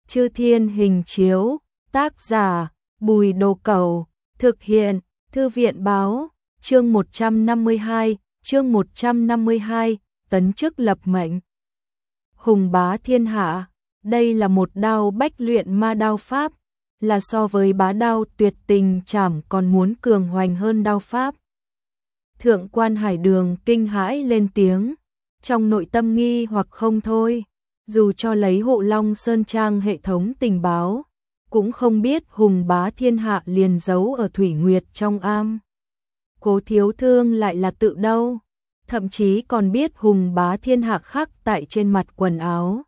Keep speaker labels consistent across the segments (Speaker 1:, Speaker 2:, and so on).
Speaker 1: Chư Thiên Hình Chiếu, tác giả Bùi Đồ Cẩu, thực hiện Thư viện Báo, chương 152, tấn chức lập mệnh. Hùng bá thiên hạ, đây là một đao bách luyện ma đao pháp, là so với bá đao tuyệt tình trảm còn muốn cường hoành hơn đao pháp. Thượng quan Hải Đường kinh hãi lên tiếng, trong nội tâm nghi hoặc không thôi, dù cho lấy Hộ Long Sơn Trang hệ thống tình báo, cũng không biết hùng bá thiên hạ liền giấu ở Thủy Nguyệt trong am. Cố Thiếu Thương lại là tự đâu, thậm chí còn biết hùng bá thiên hạ khắc tại trên mặt quần áo.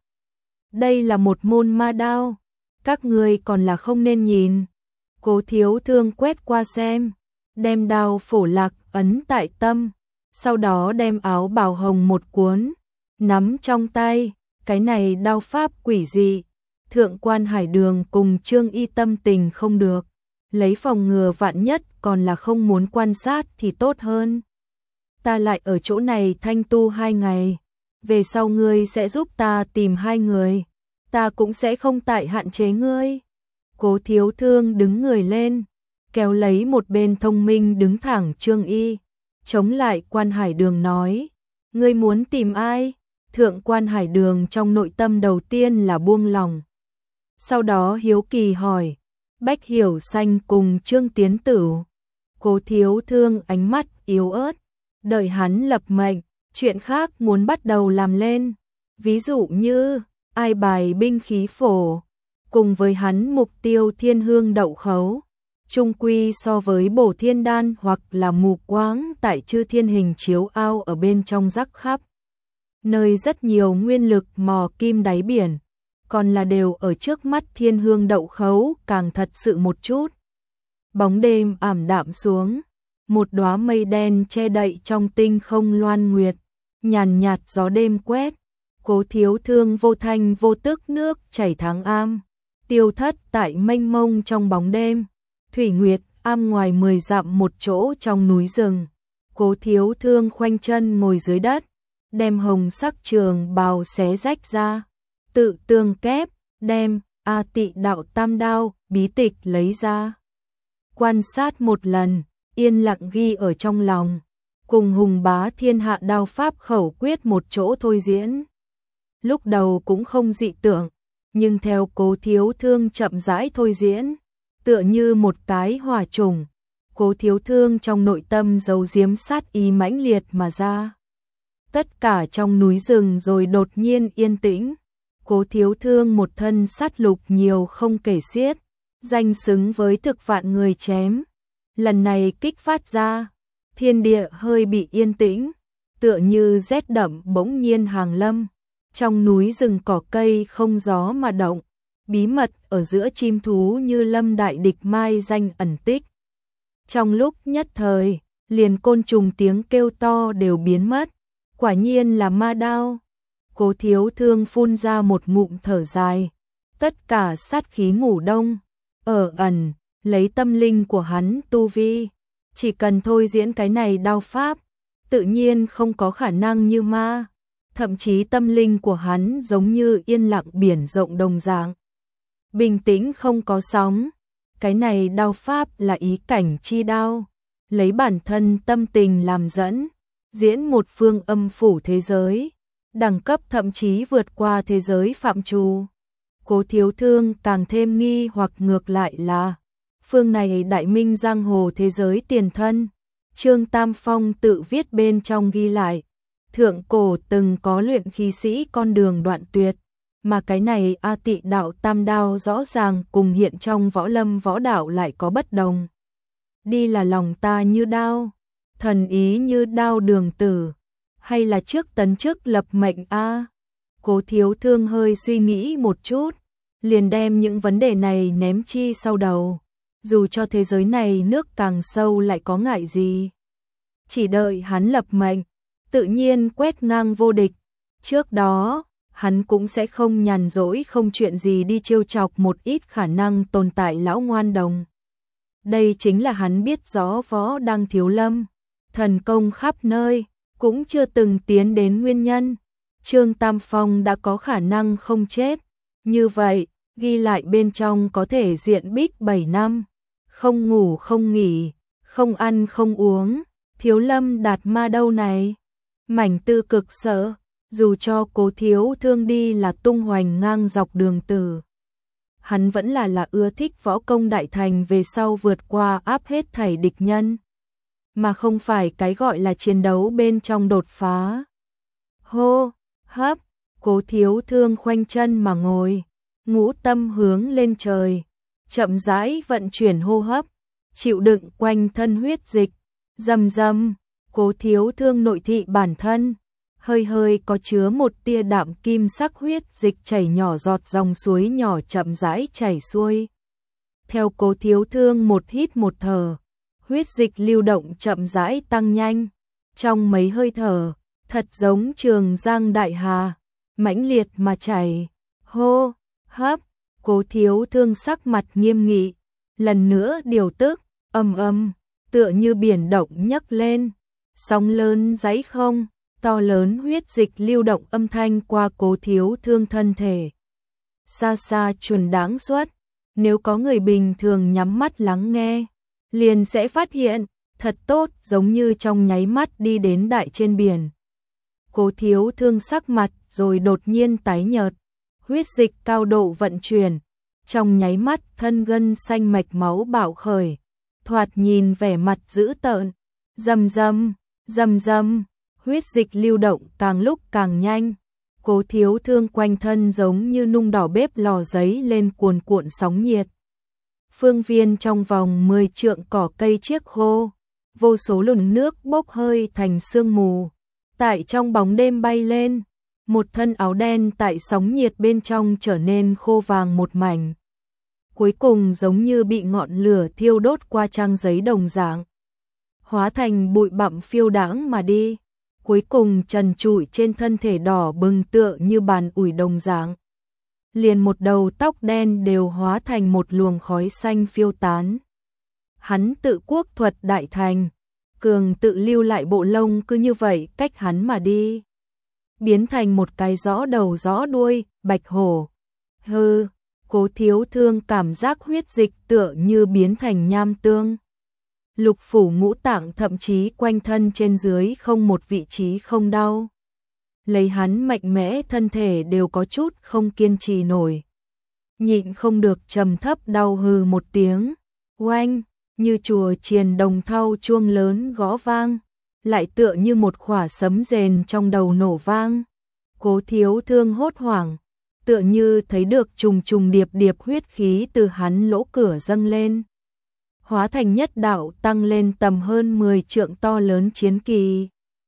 Speaker 1: Đây là một môn ma đao, các người còn là không nên nhìn. Cố Thiếu Thương quét qua xem, đem đao phổ lạc ấn tại tâm, sau đó đem áo bào hồng một cuốn, nắm trong tay, cái này đao pháp quỷ dị. Thượng quan Hải Đường cùng Trương Y tâm tình không được, lấy phòng ngừa vạn nhất còn là không muốn quan sát thì tốt hơn. Ta lại ở chỗ này thanh tu 2 ngày, về sau ngươi sẽ giúp ta tìm 2 người, ta cũng sẽ không tại hạn chế ngươi. Cố Thiếu Thương đứng người lên, kéo lấy một bên thông minh đứng thẳng Trương Y, chống lại quan Hải Đường nói, ngươi muốn tìm ai? Thượng quan Hải Đường trong nội tâm đầu tiên là buông lòng, sau đó hiếu kỳ hỏi, Bách Hiểu Xanh cùng Trương Tiến Tử. Cố Thiếu Thương ánh mắt yếu ớt, đợi hắn lập mệnh, chuyện khác muốn bắt đầu làm lên, ví dụ như ai bài binh khí phổ, cùng với hắn mục tiêu thiên hương đậu khấu, chung quy so với bổ thiên đan hoặc là mù quáng tại Chư Thiên Hình Chiếu ao ở bên trong rắc khắp nơi rất nhiều nguyên lực mò kim đáy biển, còn là đều ở trước mắt thiên hương đậu khấu càng thật sự một chút. Bóng đêm ảm đạm xuống, một đóa mây đen che đậy trong tinh không loan nguyệt, nhàn nhạt gió đêm quét, Cố Thiếu Thương vô thanh vô tức nước chảy tháng am, tiêu thất tại mênh mông trong bóng đêm. Thủy Nguyệt am ngoài 10 dặm một chỗ trong núi rừng, Cố Thiếu Thương khoanh chân ngồi dưới đất, đem hồng sắc trường bào xé rách ra, tự tương kép, đem A Tị Đạo Tam Đao bí tịch lấy ra, quan sát một lần, yên lặng ghi ở trong lòng, cùng hùng bá thiên hạ đao pháp khẩu quyết một chỗ thôi diễn. Lúc đầu cũng không dị tưởng, nhưng theo Cố Thiếu Thương chậm rãi thôi diễn, tựa như một cái hỏa trùng, Cố Thiếu Thương trong nội tâm giấu giếm sát ý mãnh liệt mà ra. Tất cả trong núi rừng rồi đột nhiên yên tĩnh, Cố Thiếu Thương một thân sát lục nhiều không kể xiết, danh xứng với thực vạn người chém. Lần này kích phát ra, thiên địa hơi bị yên tĩnh, tựa như rét đậm bỗng nhiên hàng lâm. Trong núi rừng cỏ cây không gió mà động, bí mật ở giữa chim thú như lâm đại địch mai danh ẩn tích. Trong lúc nhất thời, liền côn trùng tiếng kêu to đều biến mất, quả nhiên là ma đao. Cố Thiếu Thương phun ra một ngụm thở dài, tất cả sát khí ngủ đông, ở ẩn, lấy tâm linh của hắn tu vi, chỉ cần thôi diễn cái này đao pháp, tự nhiên không có khả năng như ma, thậm chí tâm linh của hắn giống như yên lặng biển rộng đồng dạng, bình tĩnh không có sóng. Cái này đao pháp là ý cảnh chi đao, lấy bản thân tâm tình làm dẫn, diễn một phương âm phủ thế giới, đẳng cấp thậm chí vượt qua thế giới phạm trù. Cố Thiếu Thương càng thêm nghi hoặc ngược lại là phương này đại minh giang hồ thế giới tiền thân. Trương Tam Phong tự viết bên trong ghi lại, thượng cổ từng có luyện khí sĩ con đường đoạn tuyệt, mà cái này A Tị Đạo Tam Đao rõ ràng cùng hiện trong võ lâm võ đạo lại có bất đồng. Đi là lòng ta như đao, thần ý như đao đường tử, hay là trước tấn chức lập mệnh a? Cố Thiếu Thương hơi suy nghĩ một chút, liền đem những vấn đề này ném chi sau đầu. Dù cho thế giới này nước càng sâu lại có ngại gì, chỉ đợi hắn lập mệnh, tự nhiên quét ngang vô địch. Trước đó, hắn cũng sẽ không nhàn rỗi không chuyện gì đi trêu chọc một ít khả năng tồn tại lão ngoan đồng. Đây chính là hắn biết rõ võ đang thiếu lâm, thần công khắp nơi, cũng chưa từng tiến đến nguyên nhân. Trương Tam Phong đã có khả năng không chết, như vậy, ghi lại bên trong có thể diện bích 7 năm, không ngủ không nghỉ, không ăn không uống, Thiếu Lâm Đạt Ma đâu này. Mảnh Tư cực sợ, dù cho Cố Thiếu Thương đi là tung hoành ngang dọc đường tử, hắn vẫn là ưa thích võ công đại thành về sau vượt qua áp hết thảy địch nhân, mà không phải cái gọi là chiến đấu bên trong đột phá. Hô, hấp, Cố Thiếu Thương khoanh chân mà ngồi, ngũ tâm hướng lên trời, chậm rãi vận chuyển hô hấp, chịu đựng quanh thân huyết dịch, rầm rầm, Cố Thiếu Thương nội thị bản thân, hơi hơi có chứa một tia đạm kim sắc huyết dịch chảy nhỏ giọt dòng suối nhỏ chậm rãi chảy xuôi. Theo Cố Thiếu Thương một hít một thở, huyết dịch lưu động chậm rãi tăng nhanh, trong mấy hơi thở, thật giống trường giang đại hà, mãnh liệt mà chảy. Hô, hấp, Cố Thiếu Thương sắc mặt nghiêm nghị, lần nữa điều tức, ầm, tựa như biển động nhấc lên, sóng lớn dãy không, to lớn huyết dịch lưu động âm thanh qua Cố Thiếu Thương thân thể. Xa xa truyền đáng suốt, nếu có người bình thường nhắm mắt lắng nghe, liền sẽ phát hiện, thật tốt giống như trong nháy mắt đi đến đại trên biển. Cố Thiếu Thương sắc mặt rồi đột nhiên tái nhợt, huyết dịch cao độ vận chuyển, trong nháy mắt thân gân xanh mạch máu bạo khởi, thoạt nhìn vẻ mặt dữ tợn, rầm rầm, huyết dịch lưu động càng lúc càng nhanh. Cố Thiếu Thương quanh thân giống như nung đỏ bếp lò giấy lên cuồn cuộn sóng nhiệt. Phương viên trong vòng 10 trượng cỏ cây chiếc khô, vô số lùn nước bốc hơi thành sương mù, tại trong bóng đêm bay lên, một thân áo đen tại sóng nhiệt bên trong trở nên khô vàng một mảnh. Cuối cùng giống như bị ngọn lửa thiêu đốt qua trang giấy đồng dạng, hóa thành bụi bặm phiêu đãng mà đi. Cuối cùng trần trụi trên thân thể đỏ bừng tựa như bàn ủi đồng dạng. Liền một đầu tóc đen đều hóa thành một luồng khói xanh phiêu tán. Hắn tự quốc thuật đại thành, cường tự lưu lại bộ lông cứ như vậy cách hắn mà đi. Biến thành một cái rõ đầu rõ đuôi, bạch hổ. Hừ, Cố Thiếu Thương cảm giác huyết dịch tựa như biến thành nham tương. Lục phủ ngũ tạng thậm chí quanh thân trên dưới không một vị trí không đau. Lấy hắn mạnh mẽ thân thể đều có chút không kiên trì nổi. Nhịn không được trầm thấp đau hừ một tiếng. Oanh, như chùa chiền đồng thau chuông lớn gõ vang. Lại tựa như một quả sấm rền trong đầu nổ vang. Cố Thiếu Thương hốt hoảng. Tựa như thấy được trùng trùng điệp điệp huyết khí từ hắn lỗ cửa dâng lên. Hóa thành nhất đạo tăng lên tầm hơn 10 trượng to lớn chiến kỳ.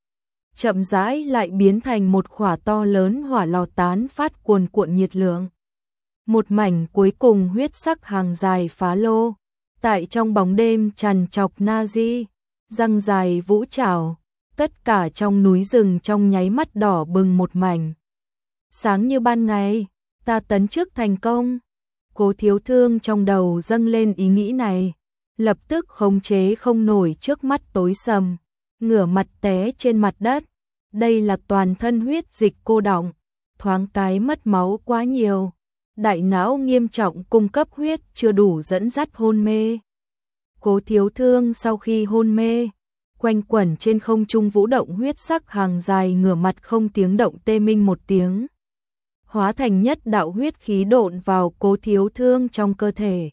Speaker 1: Chậm rãi lại biến thành một quả to lớn hỏa lò tán phát cuồn cuộn nhiệt lượng. Một mảnh cuối cùng huyết sắc hàng dài phá lô, tại trong bóng đêm trằn trọc na di, răng dài vũ trảo, tất cả trong núi rừng trong nháy mắt đỏ bừng một mảnh. Sáng như ban ngày, ta tấn chức thành công. Cố Thiếu Thương trong đầu dâng lên ý nghĩ này, lập tức khống chế không nổi trước mắt tối sầm, ngửa mặt té trên mặt đất. Đây là toàn thân huyết dịch cô đọng, thoáng cái mất máu quá nhiều, đại não nghiêm trọng cung cấp huyết chưa đủ dẫn dắt hôn mê. Cố Thiếu Thương sau khi hôn mê, quanh quẩn trên không trung vũ động huyết sắc hàng dài ngửa mặt không tiếng động tê minh một tiếng, hóa thành nhất đạo huyết khí độn vào Cố Thiếu Thương trong cơ thể.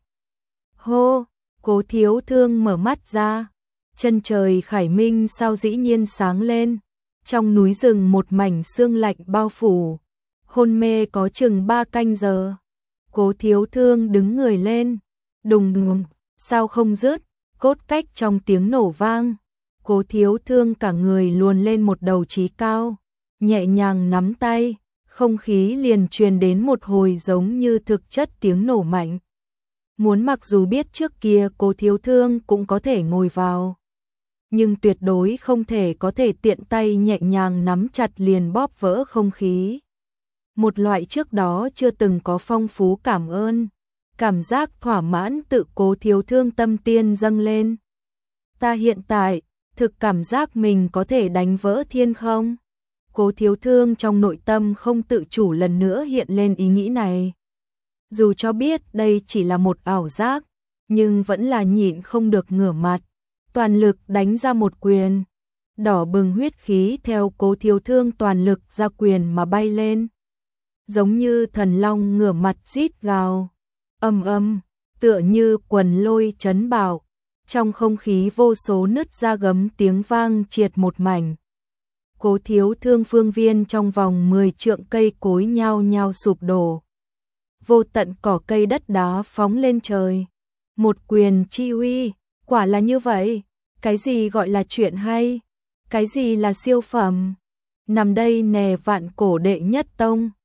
Speaker 1: Hô, Cố Thiếu Thương mở mắt ra, chân trời khải minh sao dĩ nhiên sáng lên, trong núi rừng một mảnh sương lạnh bao phủ, hôn mê có chừng 3 canh giờ. Cố Thiếu Thương đứng người lên, đùng đùng, sao không dứt, cốt cách trong tiếng nổ vang. Cố Thiếu Thương cả người luồn lên một đầu chí cao, nhẹ nhàng nắm tay, không khí liền truyền đến một hồi giống như thực chất tiếng nổ mạnh. Muốn mặc dù biết trước kia Cố Thiếu Thương cũng có thể ngồi vào, nhưng tuyệt đối không thể có thể tiện tay nhẹ nhàng nắm chặt liền bóp vỡ không khí. Một loại trước đó chưa từng có phong phú cảm ơn, cảm giác thỏa mãn tự Cố Thiếu Thương tâm tiên dâng lên. Ta hiện tại, thực cảm giác mình có thể đánh vỡ thiên không? Cố Thiếu Thương trong nội tâm không tự chủ lần nữa hiện lên ý nghĩ này. Dù cho biết đây chỉ là một ảo giác, nhưng vẫn là nhịn không được ngửa mặt, toàn lực đánh ra một quyền. Đỏ bừng huyết khí theo Cố Thiếu Thương toàn lực ra quyền mà bay lên. Giống như thần long ngửa mặt rít gào, ầm ầm, tựa như quần lôi chấn bạo, trong không khí vô số nứt ra gấm tiếng vang triệt một mảnh. Cố Thiếu Thương phương viên trong vòng 10 trượng cây cối nhao nhao sụp đổ. Vô tận cỏ cây đất đá phóng lên trời. Một quyền chi uy, quả là như vậy, cái gì gọi là chuyện hay, cái gì là siêu phẩm. Nằm đây nè vạn cổ đệ nhất tông.